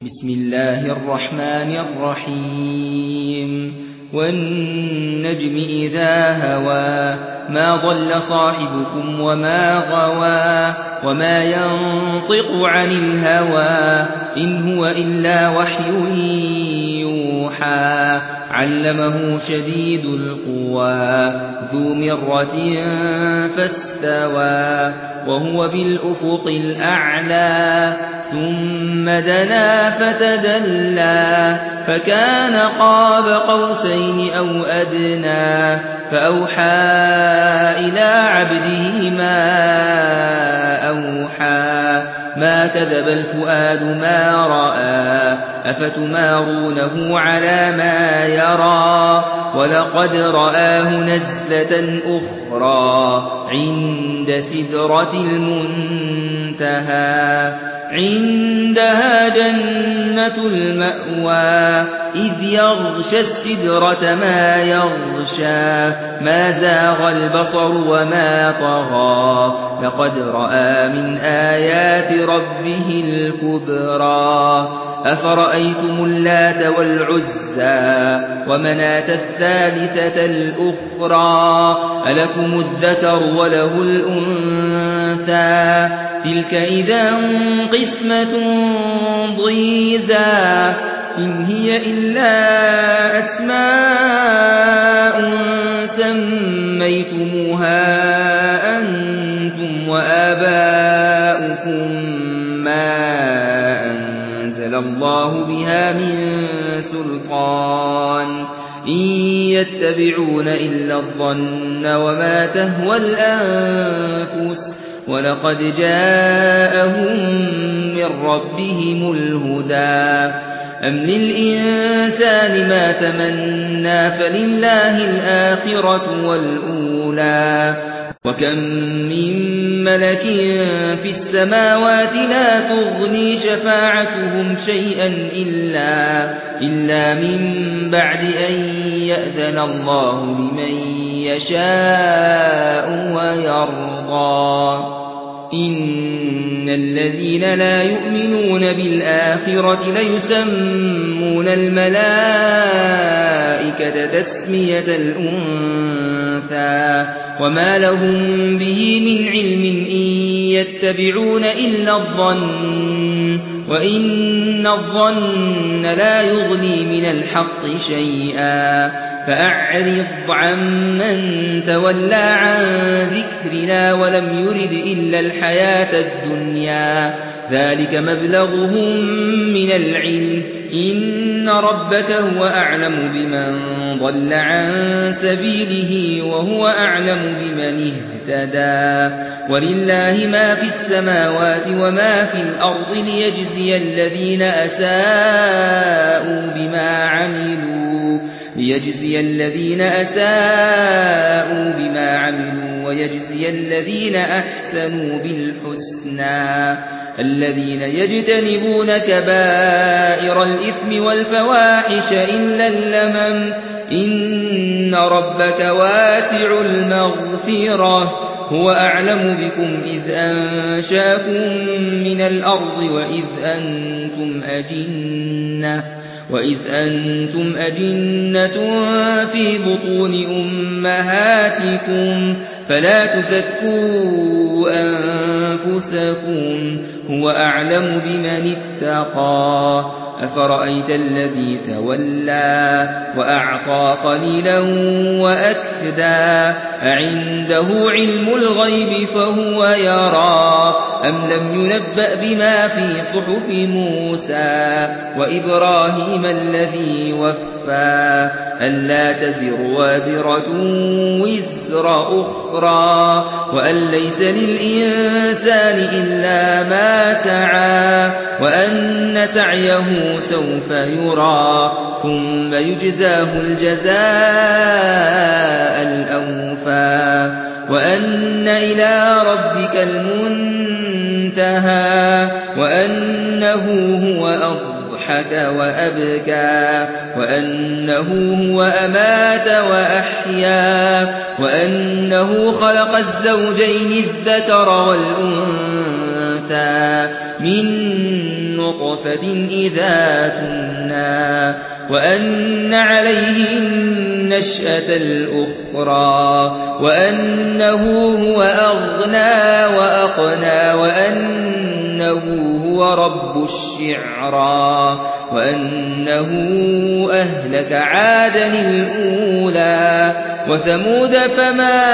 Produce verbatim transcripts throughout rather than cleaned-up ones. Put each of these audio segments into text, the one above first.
بسم الله الرحمن الرحيم والنجم إذا هوى ما ضل صاحبكم وما غوى وما ينطق عن الهوى إن هو إلا وحي يوحى علمه شديد القوى ذو مرة فاستوى وهو بالأفق الأعلى ثم دنا فتدلى فكان قاب قوسين أو أدنى فأوحى إلى عبده ما أوحى ما كذب الفؤاد ما رأى أفتمارونه على ما يرى ولقد رآه نزلة أخرى عند سدرة المنتهى عندها جنة المأوى إذ يغشى السدرة ما يغشى ما زاغ البصر وما طغى لقد رأى من آيات ربه الكبرى أفرأيتم اللات والعزى ومناة الثالثة الأخرى ألكم الذكر وله الأنثى تلك إذا قسمة ضيزى إن هي إلا أسماء سميتموها أنتم وآباؤكم ما أنزل الله بها من سلطان إن يتبعون إلا الظن وما تهوى الأنفس ولقد جاءهم من ربهم الهدى أم للإنسان ما تمنى فلله الآخرة والأولى وكم من ملك في السماوات لا تغني شفاعتهم شيئا إلا, إلا من بعد أن يأذن الله لمن يشاء ويرضى إن الذين لا يؤمنون بالآخرة ليسمون الملائكة تسمية الأنثى وما لهم به من علم إن يتبعون إلا الظن وإن الظن لا يغني من الحق شيئا فأعرض عمن تولى عن ذكرنا ولم يرد إلا الحياة الدنيا ذلك مبلغهم من العلم إن ربك هو أعلم بمن ضل عن سبيله وهو أعلم بمن اهتدى ولله ما في السماوات وما في الأرض ليجزي الذين أساءوا بما عملوا ليجزي الذين أساءوا بما عملوا ويجزي الذين أحسنوا بالحسنى الذين يجتنبون كبائر الإثم والفواحش إلا اللمم إن ربك واسع المغفرة هو أعلم بكم إذ أنشاكم من الأرض وإذ أنتم أجنة وإذ أنتم أجنة في بطون أمهاتكم فلا تزكوا أنفسكم هو أعلم بمن اتقى أفرأيت الذي تولى وأعطى قليلا وأكدى أعنده علم الغيب فهو يرى أم لم ينبأ بما في صحف موسى وإبراهيم الذي وفى ألا تزر وازرة وزر أخرى وأن ليس للإنسان إلا ما سعى وأن سعيه سوف يرى ثم يجزاه الجزاء الأوفى وأن إلى ربك المنتهى وأنه هو أضحك وأبكى وأنه هو أمات وأحيا وأنه خلق الزوجين الذكر والأنثى من نطفة إذا تمنى وأن عليه النشأة الأخرى وأنه هو أغنى وأقنى وأنه هو رب الشعرى وأنه أهلك عادا الأولى وثمود فما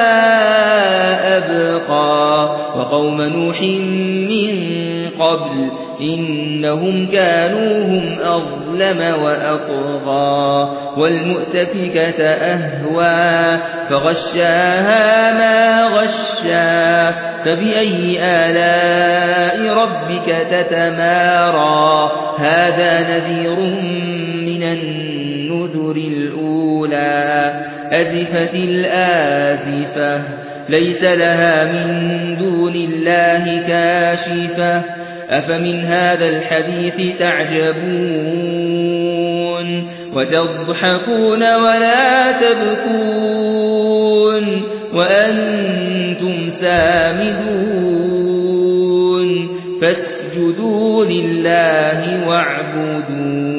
أبقى وقوم نوح من قبل إنهم كانوا هم أظلم وأطغى والمؤتفكة أهوى فغشاها ما غشا فبأي آلاء ربك تتمارى هذا نذير من النذر الأولى أزفت الآزفة ليس لها من دون الله كاشفة أفمن هذا الحديث تعجبون وتضحكون ولا تبكون وأنتم سامدون فاسجدوا لله واعبدون